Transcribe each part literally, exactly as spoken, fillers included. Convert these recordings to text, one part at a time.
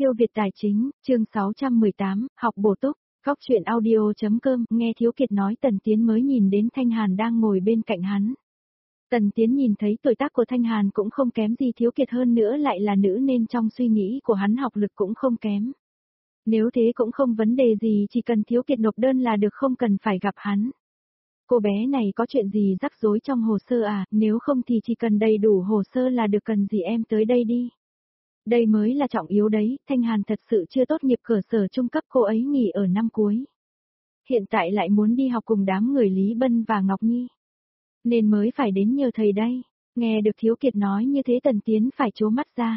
Siêu Việt Tài Chính, chương sáu trăm mười tám, học bổ túc, góc chuyện audio.com, nghe Thiếu Kiệt nói Tần Tiến mới nhìn đến Thanh Hàn đang ngồi bên cạnh hắn. Tần Tiến nhìn thấy tuổi tác của Thanh Hàn cũng không kém gì Thiếu Kiệt, hơn nữa lại là nữ nên trong suy nghĩ của hắn học lực cũng không kém. Nếu thế cũng không vấn đề gì, chỉ cần Thiếu Kiệt nộp đơn là được, không cần phải gặp hắn. Cô bé này có chuyện gì rắc rối trong hồ sơ à, nếu không thì chỉ cần đầy đủ hồ sơ là được, cần gì em tới đây đi. Đây mới là trọng yếu đấy, Thanh Hàn thật sự chưa tốt nghiệp cơ sở trung cấp, cô ấy nghỉ ở năm cuối. Hiện tại lại muốn đi học cùng đám người Lý Bân và Ngọc Nhi. Nên mới phải đến nhờ thầy đây. Nghe được Thiếu Kiệt nói như thế Tần Tiến phải trố mắt ra.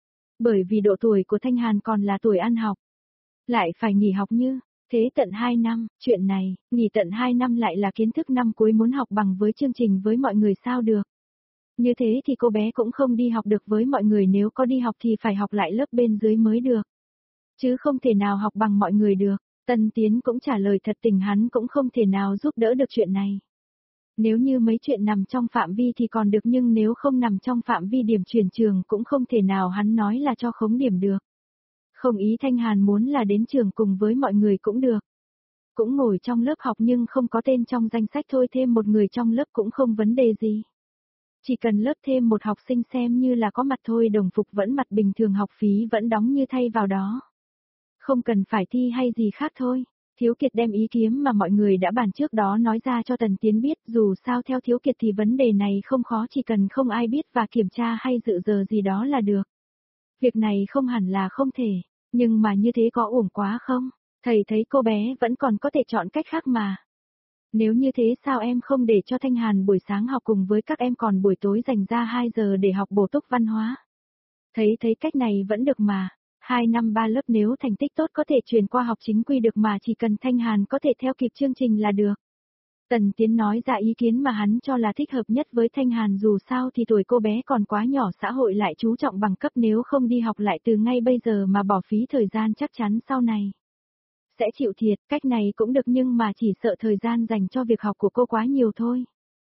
Bởi vì độ tuổi của Thanh Hàn còn là tuổi ăn học. Lại phải nghỉ học như thế tận hai năm, chuyện này, nghỉ tận hai năm lại là kiến thức năm cuối, muốn học bằng với chương trình với mọi người sao được. Như thế thì cô bé cũng không đi học được với mọi người, nếu có đi học thì phải học lại lớp bên dưới mới được. Chứ không thể nào học bằng mọi người được. Tân Tiến cũng trả lời thật tình, hắn cũng không thể nào giúp đỡ được chuyện này. Nếu như mấy chuyện nằm trong phạm vi thì còn được, nhưng nếu không nằm trong phạm vi điểm chuyển trường cũng không thể nào hắn nói là cho khống điểm được. Không, ý Thanh Hàn muốn là đến trường cùng với mọi người cũng được. Cũng ngồi trong lớp học nhưng không có tên trong danh sách thôi, thêm một người trong lớp cũng không vấn đề gì. Chỉ cần lớp thêm một học sinh xem như là có mặt thôi, đồng phục vẫn mặt bình thường, học phí vẫn đóng như thay vào đó. Không cần phải thi hay gì khác thôi. Thiếu Kiệt đem ý kiến mà mọi người đã bàn trước đó nói ra cho Tần Tiến biết, dù sao theo Thiếu Kiệt thì vấn đề này không khó, chỉ cần không ai biết và kiểm tra hay dự giờ gì đó là được. Việc này không hẳn là không thể, nhưng mà như thế có uổng quá không? Thầy thấy cô bé vẫn còn có thể chọn cách khác mà. Nếu như thế sao em không để cho Thanh Hàn buổi sáng học cùng với các em, còn buổi tối dành ra hai giờ để học bổ túc văn hóa? Thấy thấy cách này vẫn được mà. Hai năm ba lớp nếu thành tích tốt có thể chuyển qua học chính quy được mà, chỉ cần Thanh Hàn có thể theo kịp chương trình là được. Tần Tiến nói ra ý kiến mà hắn cho là thích hợp nhất với Thanh Hàn, dù sao thì tuổi cô bé còn quá nhỏ, xã hội lại chú trọng bằng cấp, nếu không đi học lại từ ngay bây giờ mà bỏ phí thời gian chắc chắn sau này sẽ chịu thiệt. Cách này cũng được nhưng mà chỉ sợ thời gian dành cho việc học của cô quá nhiều thôi.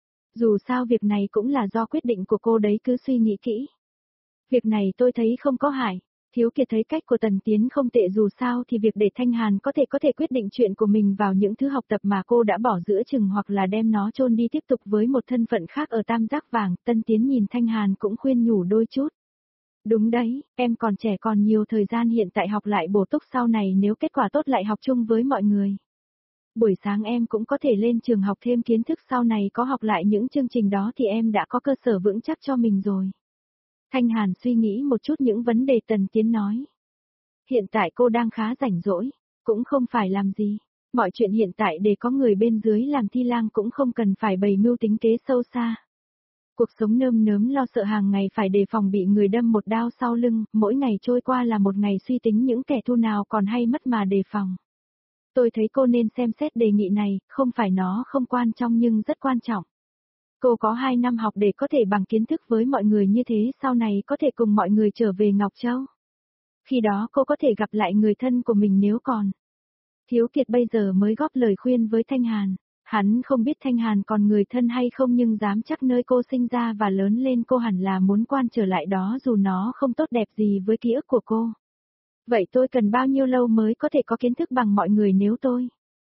Dù sao việc này cũng là do quyết định của cô đấy, cứ suy nghĩ kỹ. Việc này tôi thấy không có hại. Thiếu Kiệt thấy cách của Tần Tiến không tệ, dù sao thì việc để Thanh Hàn có thể có thể quyết định chuyện của mình vào những thứ học tập mà cô đã bỏ giữa chừng, hoặc là đem nó chôn đi tiếp tục với một thân phận khác ở Tam Giác Vàng. Tân Tiến nhìn Thanh Hàn cũng khuyên nhủ đôi chút. Đúng đấy, em còn trẻ còn nhiều thời gian, hiện tại học lại bổ túc, sau này nếu kết quả tốt lại học chung với mọi người. Buổi sáng em cũng có thể lên trường học thêm kiến thức, sau này có học lại những chương trình đó thì em đã có cơ sở vững chắc cho mình rồi. Thanh Hàn suy nghĩ một chút những vấn đề Tần Tiến nói. Hiện tại cô đang khá rảnh rỗi, cũng không phải làm gì. Mọi chuyện hiện tại để có người bên dưới làm thi lang, cũng không cần phải bày mưu tính kế sâu xa. Cuộc sống nơm nớm lo sợ hàng ngày phải đề phòng bị người đâm một đao sau lưng, mỗi ngày trôi qua là một ngày suy tính những kẻ thù nào còn hay mất mà đề phòng. Tôi thấy cô nên xem xét đề nghị này, không phải nó không quan trọng nhưng rất quan trọng. Cô có hai năm học để có thể bằng kiến thức với mọi người, như thế sau này có thể cùng mọi người trở về Ngọc Châu. Khi đó cô có thể gặp lại người thân của mình nếu còn. Thiếu Kiệt bây giờ mới góp lời khuyên với Thanh Hàn. Hắn không biết Thanh Hàn còn người thân hay không, nhưng dám chắc nơi cô sinh ra và lớn lên cô hẳn là muốn quan trở lại đó, dù nó không tốt đẹp gì với ký ức của cô. Vậy tôi cần bao nhiêu lâu mới có thể có kiến thức bằng mọi người, nếu tôi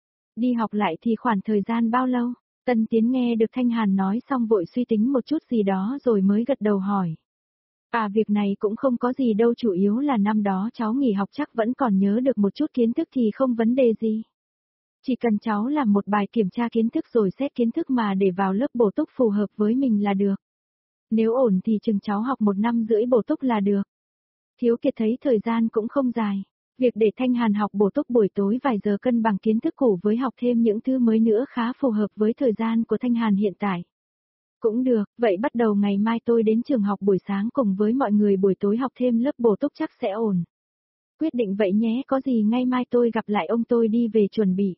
đi học lại thì khoảng thời gian bao lâu? Tân Tiến nghe được Thanh Hàn nói xong vội suy tính một chút gì đó rồi mới gật đầu hỏi. À, việc này cũng không có gì đâu, chủ yếu là năm đó cháu nghỉ học chắc vẫn còn nhớ được một chút kiến thức thì không vấn đề gì. Chỉ cần cháu làm một bài kiểm tra kiến thức rồi xét kiến thức mà để vào lớp bổ túc phù hợp với mình là được. Nếu ổn thì chừng cháu học một năm rưỡi bổ túc là được. Thiếu Kiệt thấy thời gian cũng không dài. Việc để Thanh Hàn học bổ túc buổi tối vài giờ cân bằng kiến thức cũ với học thêm những thứ mới nữa khá phù hợp với thời gian của Thanh Hàn hiện tại. Cũng được, vậy bắt đầu ngày mai tôi đến trường học buổi sáng cùng với mọi người, buổi tối học thêm lớp bổ túc chắc sẽ ổn. Quyết định vậy nhé, có gì ngay mai tôi gặp lại ông, tôi đi về chuẩn bị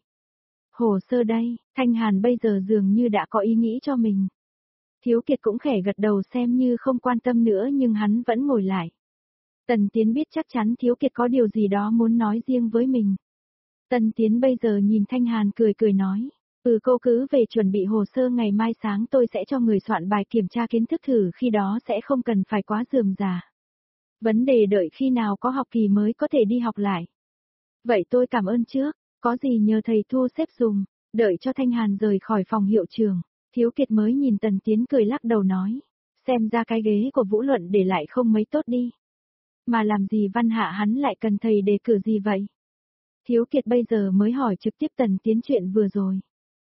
hồ sơ đây. Thanh Hàn bây giờ dường như đã có ý nghĩ cho mình. Thiếu Kiệt cũng khẽ gật đầu xem như không quan tâm nữa, nhưng hắn vẫn ngồi lại. Tần Tiến biết chắc chắn Thiếu Kiệt có điều gì đó muốn nói riêng với mình. Tần Tiến bây giờ nhìn Thanh Hàn cười cười nói. Ừ, cô cứ về chuẩn bị hồ sơ, ngày mai sáng tôi sẽ cho người soạn bài kiểm tra kiến thức thử, khi đó sẽ không cần phải quá rườm rà. Vấn đề đợi khi nào có học kỳ mới có thể đi học lại. Vậy tôi cảm ơn trước, có gì nhờ thầy thu xếp dùm, đợi cho Thanh Hàn rời khỏi phòng hiệu trưởng. Thiếu Kiệt mới nhìn Tần Tiến cười lắc đầu nói, xem ra cái ghế của Vũ Luận để lại không mấy tốt đi. Mà làm gì Văn Hạ hắn lại cần thầy đề cử gì vậy? Thiếu Kiệt bây giờ mới hỏi trực tiếp Tần Tiến chuyện vừa rồi.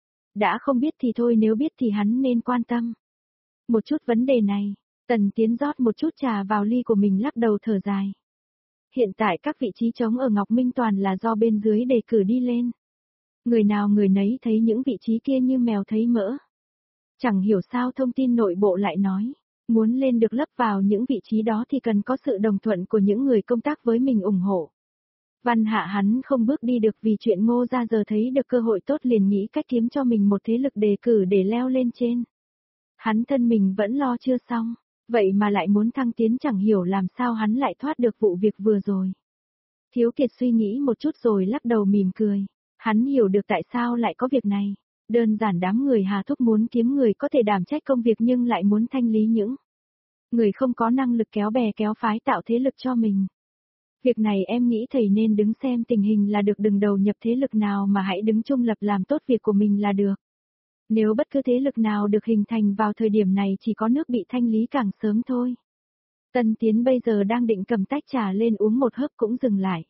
Đã không biết thì thôi, nếu biết thì hắn nên quan tâm. Một chút vấn đề này, Tần Tiến rót một chút trà vào ly của mình lắc đầu thở dài. Hiện tại các vị trí trống ở Ngọc Minh toàn là do bên dưới đề cử đi lên. Người nào người nấy thấy những vị trí kia như mèo thấy mỡ. Chẳng hiểu sao thông tin nội bộ lại nói, muốn lên được lấp vào những vị trí đó thì cần có sự đồng thuận của những người công tác với mình ủng hộ. Văn Hạ hắn không bước đi được vì chuyện Ngô ra, giờ thấy được cơ hội tốt liền nghĩ cách kiếm cho mình một thế lực đề cử để leo lên trên. Hắn thân mình vẫn lo chưa xong, vậy mà lại muốn thăng tiến, chẳng hiểu làm sao hắn lại thoát được vụ việc vừa rồi. Thiếu Kiệt suy nghĩ một chút rồi lắc đầu mỉm cười, hắn hiểu được tại sao lại có việc này. Đơn giản đám người Hà Thúc muốn kiếm người có thể đảm trách công việc nhưng lại muốn thanh lý những người không có năng lực kéo bè kéo phái tạo thế lực cho mình. Việc này em nghĩ thầy nên đứng xem tình hình là được, đừng đầu nhập thế lực nào mà hãy đứng trung lập làm tốt việc của mình là được. Nếu bất cứ thế lực nào được hình thành vào thời điểm này chỉ có nước bị thanh lý càng sớm thôi. Tần Tiến bây giờ đang định cầm tách trà lên uống một hớp cũng dừng lại.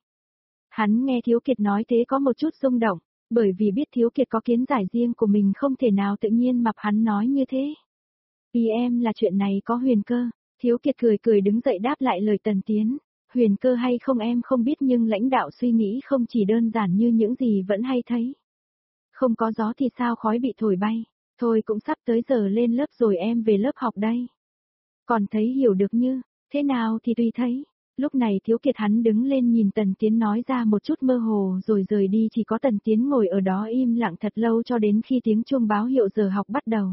Hắn nghe Thiếu Kiệt nói thế có một chút rung động, bởi vì biết Thiếu Kiệt có kiến giải riêng của mình không thể nào tự nhiên mập hắn nói như thế. Ý em là chuyện này có huyền cơ. Thiếu Kiệt cười cười đứng dậy đáp lại lời Tần Tiến. Huyền cơ hay không em không biết nhưng lãnh đạo suy nghĩ không chỉ đơn giản như những gì vẫn hay thấy. Không có gió thì sao khói bị thổi bay. Thôi cũng sắp tới giờ lên lớp rồi, em về lớp học đây. Còn thấy hiểu được như thế nào thì tùy thấy. Lúc này Thiếu Kiệt hắn đứng lên nhìn Tần Tiến nói ra một chút mơ hồ rồi rời đi, chỉ có Tần Tiến ngồi ở đó im lặng thật lâu cho đến khi tiếng chuông báo hiệu giờ học bắt đầu.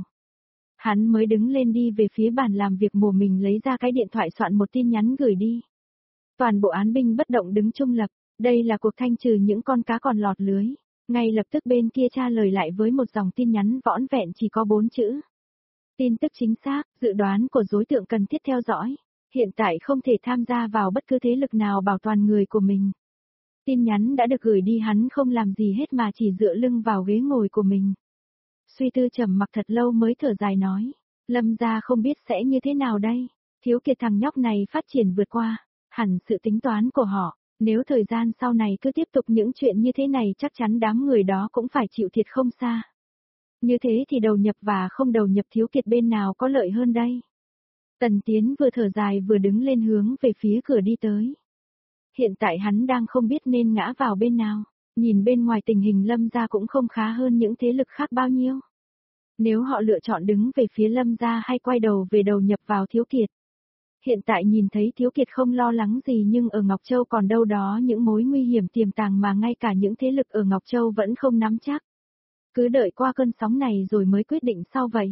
Hắn mới đứng lên đi về phía bàn làm việc của mình, lấy ra cái điện thoại soạn một tin nhắn gửi đi. Toàn bộ án binh bất động đứng trung lập, đây là cuộc thanh trừ những con cá còn lọt lưới. Ngay lập tức bên kia trả lời lại với một dòng tin nhắn vỏn vẹn chỉ có bốn chữ. Tin tức chính xác, dự đoán của đối tượng cần thiết theo dõi. Hiện tại không thể tham gia vào bất cứ thế lực nào bảo toàn người của mình. Tin nhắn đã được gửi đi, hắn không làm gì hết mà chỉ dựa lưng vào ghế ngồi của mình. Suy tư trầm mặc thật lâu mới thở dài nói, Lâm gia không biết sẽ như thế nào đây. Thiếu Kiệt thằng nhóc này phát triển vượt qua hẳn sự tính toán của họ. Nếu thời gian sau này cứ tiếp tục những chuyện như thế này chắc chắn đám người đó cũng phải chịu thiệt không xa. Như thế thì đầu nhập và không đầu nhập Thiếu Kiệt bên nào có lợi hơn đây? Tần Tiến vừa thở dài vừa đứng lên hướng về phía cửa đi tới. Hiện tại hắn đang không biết nên ngã vào bên nào, nhìn bên ngoài tình hình Lâm gia cũng không khá hơn những thế lực khác bao nhiêu. Nếu họ lựa chọn đứng về phía Lâm gia hay quay đầu về đầu nhập vào Thiếu Kiệt. Hiện tại nhìn thấy Thiếu Kiệt không lo lắng gì nhưng ở Ngọc Châu còn đâu đó những mối nguy hiểm tiềm tàng mà ngay cả những thế lực ở Ngọc Châu vẫn không nắm chắc. Cứ đợi qua cơn sóng này rồi mới quyết định sau vậy.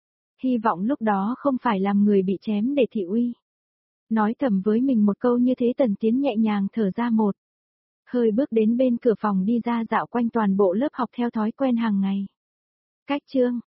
Hy vọng lúc đó không phải làm người bị chém để thị uy. Nói thầm với mình một câu như thế, Tần Tiến nhẹ nhàng thở ra một hơi, bước đến bên cửa phòng đi ra dạo quanh toàn bộ lớp học theo thói quen hàng ngày. Cách chương